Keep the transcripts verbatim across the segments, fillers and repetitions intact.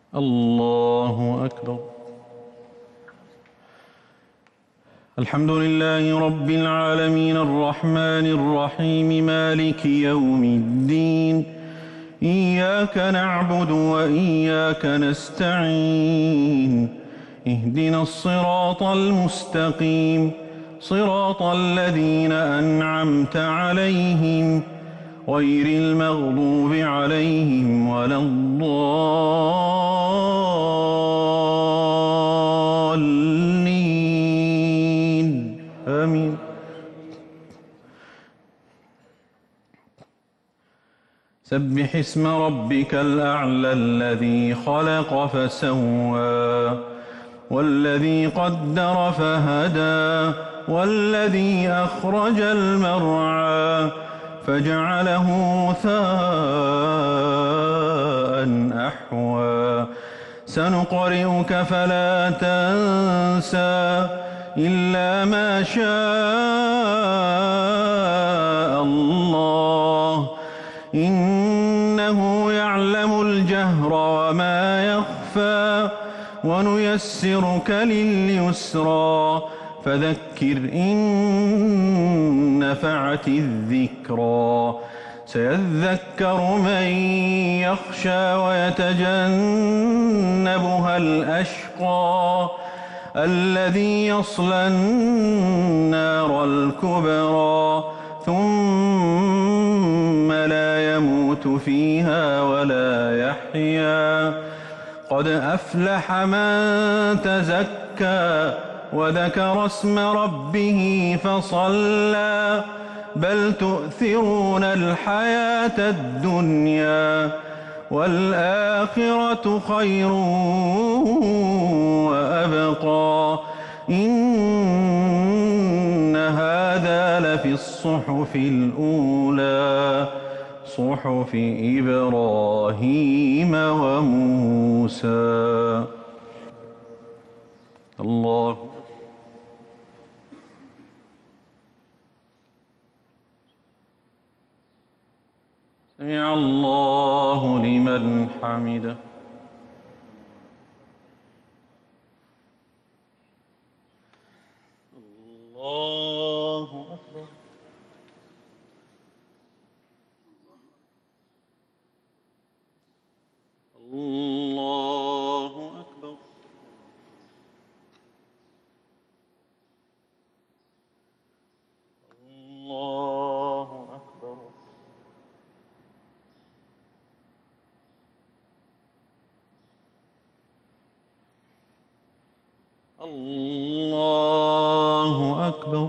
الله أكبر. الحمد لله رب العالمين الرحمن الرحيم مالك يوم الدين إياك نعبد وإياك نستعين اهدنا الصراط المستقيم صراط الذين أنعمت عليهم غير المغضوب عليهم ولا الضالين آمين. سبح اسم ربك الأعلى الذي خلق فسوى والذي قدر فهدى والذي أخرج المرعى فجعله غثاء أحوى سنقرئك فلا تنسى إلا ما شاء الله إنه يعلم الجهر وما يخفى ونيسرك لليسرى فذكر إن نفعت الذكرى سيذكر من يخشى ويتجنبها الأشقى الذي يصلى النار الكبرى ثم لا يموت فيها ولا يحيا قد أفلح من تزكى وذكر اسم ربه فصلى بل تؤثرون الحياة الدنيا والآخرة خير وأبقى إن هذا لفي الصحف الأولى صحف إبراهيم وموسى. الله سمع الله لمن حمده. الله أكبر. الله أكبر. الله أكبر. الله أكبر.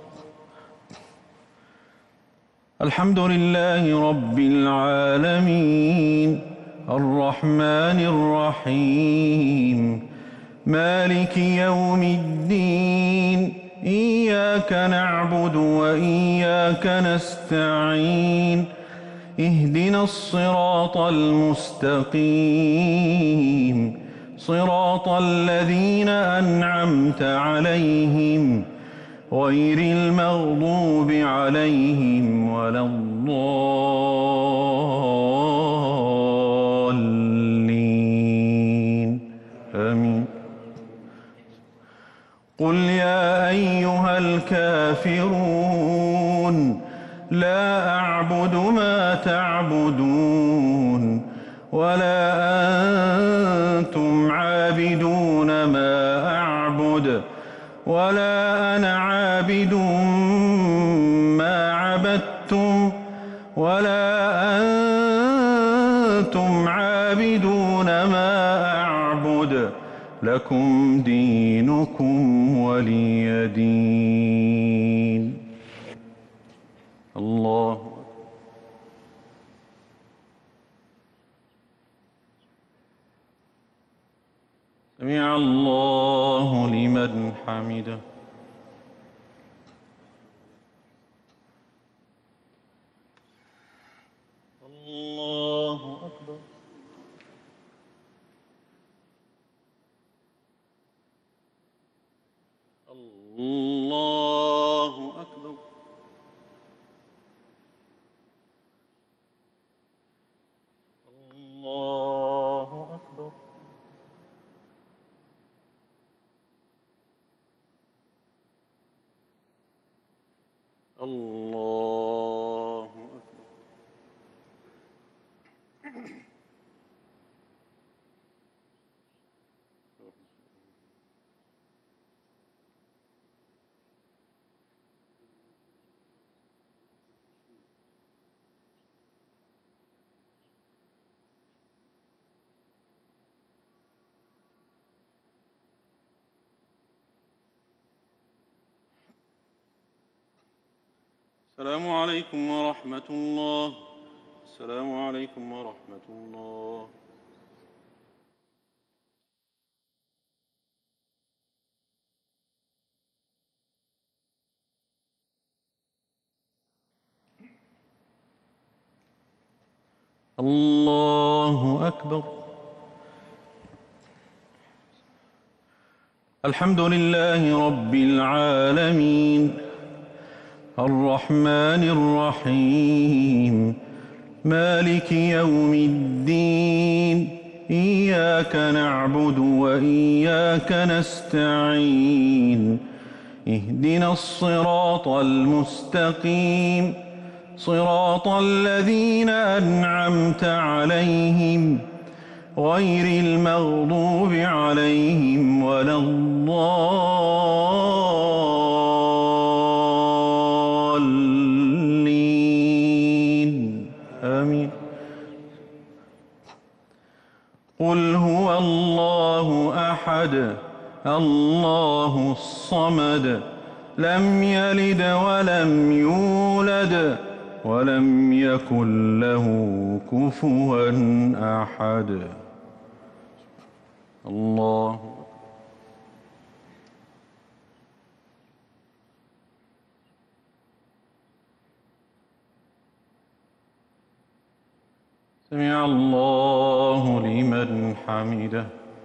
الحمد لله رب العالمين الرحمن الرحيم مالك يوم الدين إياك نعبد وإياك نستعين اهدنا الصراط المستقيم صراط الذين أنعمت عليهم غير المغضوب عليهم ولا الضالين آمين. قل يا أيها الكافرون لا أعبد ما تعبدون ولا أنتم عابدون ما أعبد ولا أنا عابد ما عبدتم ولا أنتم عابدون ما أعبد لكم دينكم ولي دين. الله سمع الله لمن حمده. الله أكبر. الله أكبر. الله أكبر. الله أكبر. السلام عليكم ورحمة الله. السلام عليكم ورحمة الله. الله أكبر. الحمد لله رب العالمين الرحمن الرحيم مالك يوم الدين إياك نعبد وإياك نستعين اهدنا الصراط المستقيم صراط الذين أنعمت عليهم غير المغضوب عليهم ولا الضالين آمين. قل هو الله أحد الله الصمد لم يلد ولم يولد ولم يكن له كفوا أحد. الله سمع الله لمن حمده.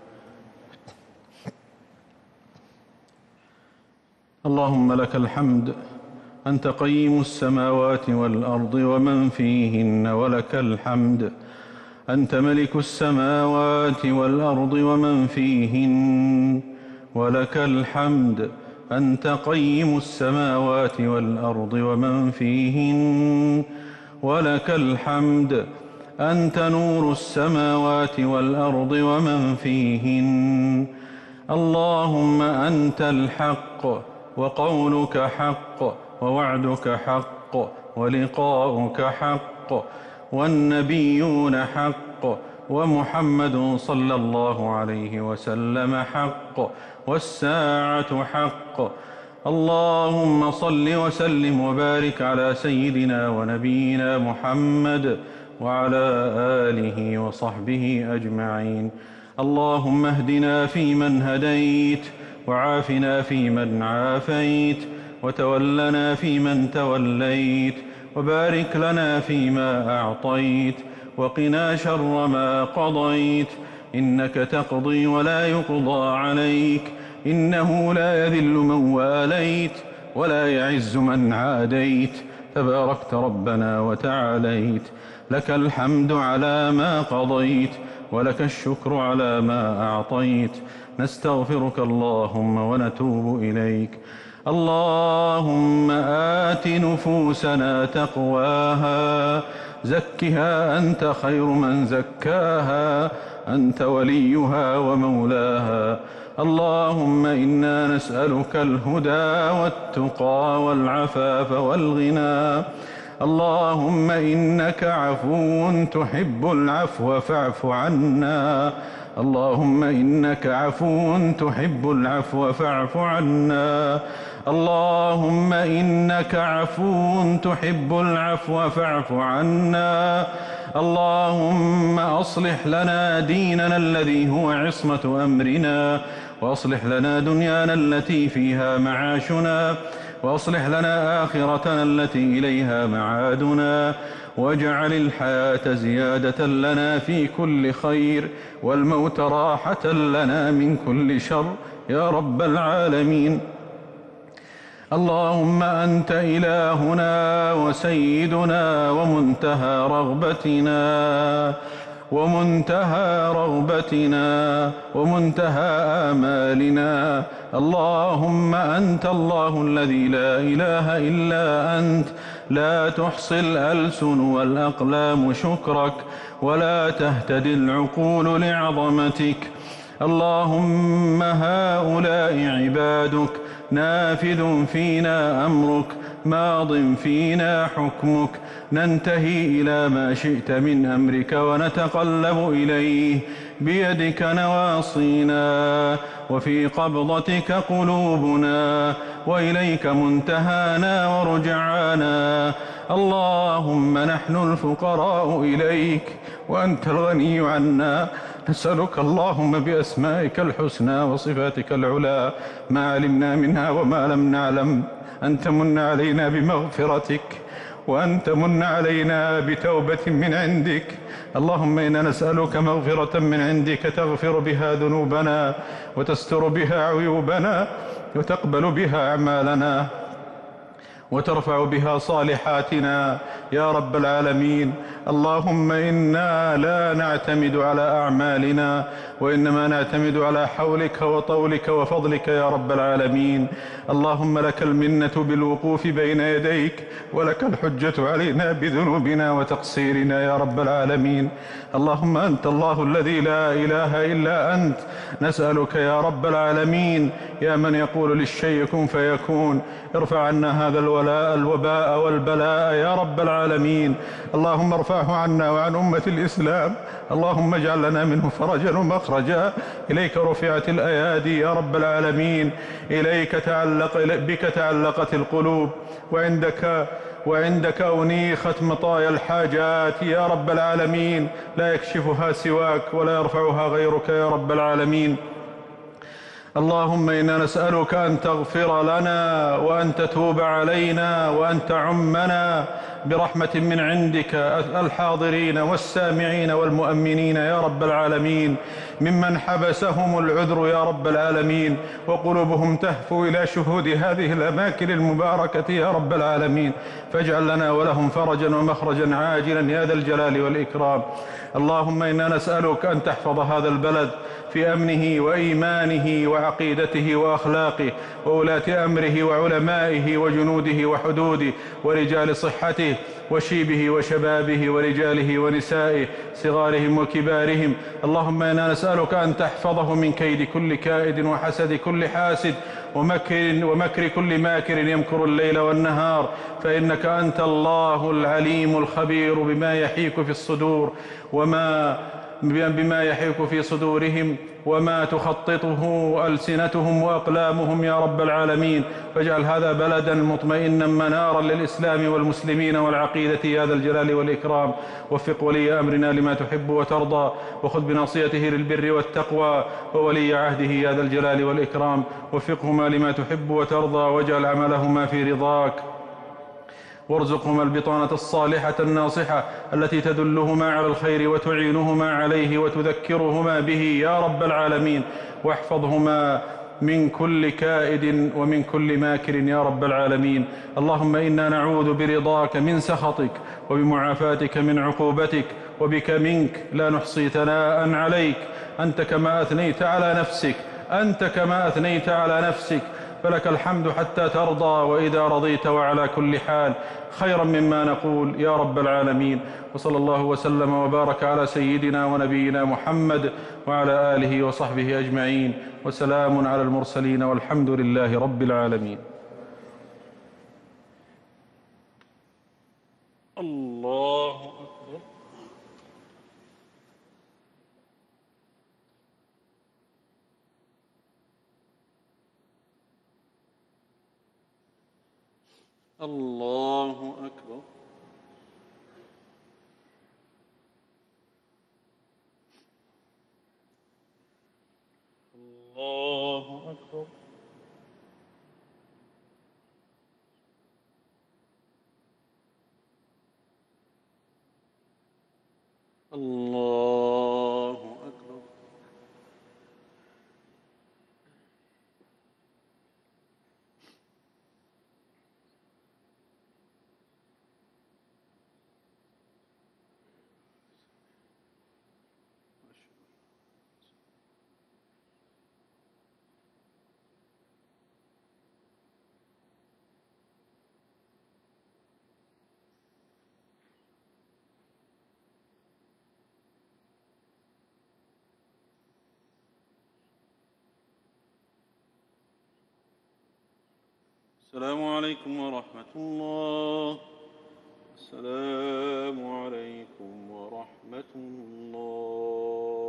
اللهم لك الحمد أنت قيم السماوات والأرض ومن فيهن ولك الحمد أنت ملك السماوات والأرض ومن فيهن ولك الحمد أنت قيم السماوات والأرض ومن فيهن ولك الحمد أنت نور السماوات والأرض ومن فيهن. اللهم أنت الحق وقولك حق ووعدك حق ولقاؤك حق والنبيون حق ومحمد صلى الله عليه وسلم حق والساعة حق. اللهم صل وسلم وبارك على سيدنا ونبينا محمد وعلى آله وصحبه أجمعين. اللهم اهدنا فيمن هديت وعافنا فيمن عافيت وتولنا فيمن توليت وبارك لنا فيما أعطيت وقنا شر ما قضيت إنك تقضي ولا يقضى عليك إنه لا يذل من واليت ولا يعز من عاديت تباركت ربنا وتعاليت. لك الحمد على ما قضيت ولك الشكر على ما أعطيت. نستغفرك اللهم ونتوب إليك. اللهم آت نفوسنا تقواها زكها أنت خير من زكاها أنت وليها ومولاها. اللهم إنا نسألك الهدى والتقى والعفاف والغنى. اللهم إنك عفو تحب العفو فاعف عنا. اللهم إنك عفو تحب العفو فاعف عنا. اللهم إنك عفو تحب العفو فاعف عنا. اللهم أصلح لنا ديننا الذي هو عصمة أمرنا وأصلح لنا دنيانا التي فيها معاشنا وأصلح لنا آخرتنا التي إليها معادنا واجعل الحياة زيادة لنا في كل خير والموت راحة لنا من كل شر يا رب العالمين. اللهم أنت إلهنا وسيدنا ومنتهى رغبتنا ومنتهى رغبتنا ومنتهى آمالنا. اللهم أنت الله الذي لا إله إلا أنت، لا تحصي الألسن والأقلام شكرك، ولا تهتدي العقول لعظمتك. اللهم هؤلاء عبادك، نافذ فينا أمرك، ماض فينا حكمك، ننتهي إلى ما شئت من أمرك ونتقلب إليه. بيدك نواصينا، وفي قبضتك قلوبنا، وإليك منتهانا ورجعانا. اللهم نحن الفقراء إليك وأنت الغني عنا، نسألك اللهم بأسمائك الحسنى وصفاتك العلى ما علمنا منها وما لم نعلم أن تمن علينا بمغفرتك، وأن تمن علينا بتوبة من عندك. اللهم إنا نسألك مغفرة من عندك تغفر بها ذنوبنا، وتستر بها عيوبنا، وتقبل بها أعمالنا، وترفع بها صالحاتنا يا رب العالمين. اللهم إنا لا نعتمد على أعمالنا، وإنما نعتمد على حولك وطولك وفضلك يا رب العالمين. اللهم لك المنة بالوقوف بين يديك، ولك الحجة علينا بذنوبنا وتقصيرنا يا رب العالمين. اللهم أنت الله الذي لا إله إلا أنت، نسألك يا رب العالمين يا من يقول للشيء كن فيكون، ارفع عنا هذا الولاء الوباء والبلاء يا رب العالمين. اللهم ارفعه عنا وعن أمة الإسلام. اللهم اجعل لنا منه فرجا ومخرجا. إليك رفعت الأيادي يا رب العالمين، إليك تعلق بك تعلقت القلوب، وعندك وعندك أنيخت مطايا الحاجات يا رب العالمين، لا يكشفها سواك ولا يرفعها غيرك يا رب العالمين. اللهم إنا نسألك أن تغفر لنا، وأن تتوب علينا، وأن تعمنا برحمة من عندك الحاضرين والسامعين والمؤمنين يا رب العالمين، ممن حبسهم العذر يا رب العالمين، وقلوبهم تهفو إلى شهود هذه الأماكن المباركة يا رب العالمين. فاجعل لنا ولهم فرجا ومخرجا عاجلا يا ذا الجلال والإكرام. اللهم إنا نسألك أن تحفظ هذا البلد في أمنه وإيمانه وعقيدته وأخلاقه، وولاة أمره وعلمائه وجنوده وحدوده ورجال صحته وشيبه وشبابه ورجاله ونسائه صغارهم وكبارهم. اللهم إنا نسألك أن تحفظه من كيد كل كائد وحسد كل حاسد ومكر, ومكر كل ماكر يمكر الليل والنهار، فإنك أنت الله العليم الخبير بما يحيك في الصدور وما بما يحيك في صدورهم وما تخططه ألسنتهم وأقلامهم يا رب العالمين. فاجعل هذا بلدا مطمئنا منارا للإسلام والمسلمين والعقيدة يا ذا الجلال والإكرام. وفق ولي أمرنا لما تحب وترضى، وخذ بناصيته للبر والتقوى، وولي عهده يا ذا الجلال والإكرام. وفقهما لما تحب وترضى، واجعل عملهما في رضاك، وارزقهما البطانة الصالحة الناصحة التي تدلهما على الخير وتعينهما عليه وتذكرهما به يا رب العالمين. واحفظهما من كل كائد ومن كل ماكر يا رب العالمين. اللهم إنا نعوذ برضاك من سخطك، وبمعافاتك من عقوبتك، وبك منك لا نحصي ثناء عليك، أنت كما أثنيت على نفسك أنت كما أثنيت على نفسك فلك الحمد حتى ترضى، وإذا رضيت وعلى كل حال خيرا مما نقول يا رب العالمين. وصلى الله وسلم وبارك على سيدنا ونبينا محمد وعلى آله وصحبه أجمعين، وسلام على المرسلين، والحمد لله رب العالمين. الله أكبر. الله أكبر. الله أكبر. الله أكبر. السلام عليكم ورحمة الله. السلام عليكم ورحمة الله.